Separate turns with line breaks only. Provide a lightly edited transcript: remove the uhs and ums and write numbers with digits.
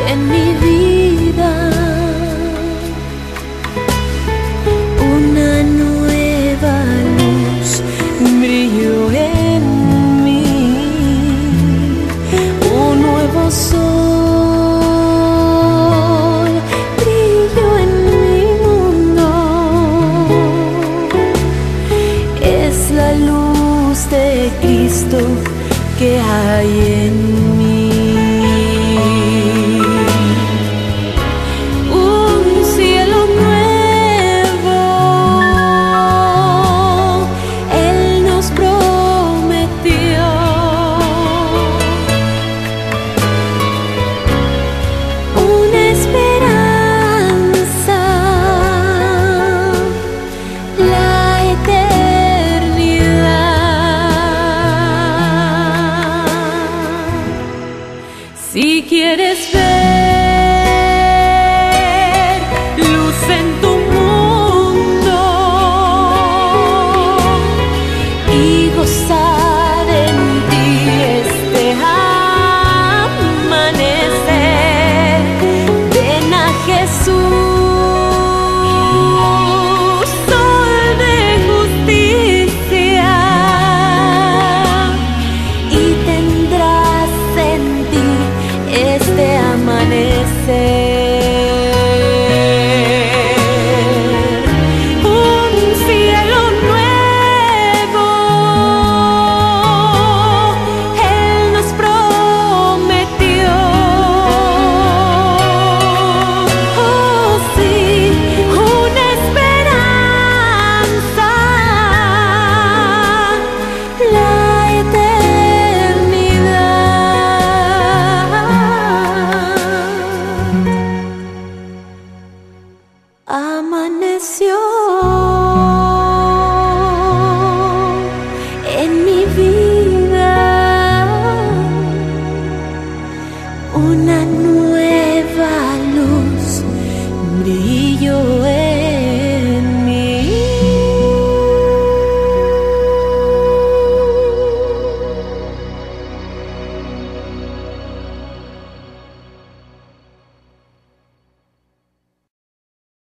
en mi vida. Una nueva luz brilló en mí, un nuevo sol brilló en mi mundo. Es la luz de Cristo que hay en mí. Un cielo nuevo Él nos prometió. Una esperanza, la eternidad. Si quieres ver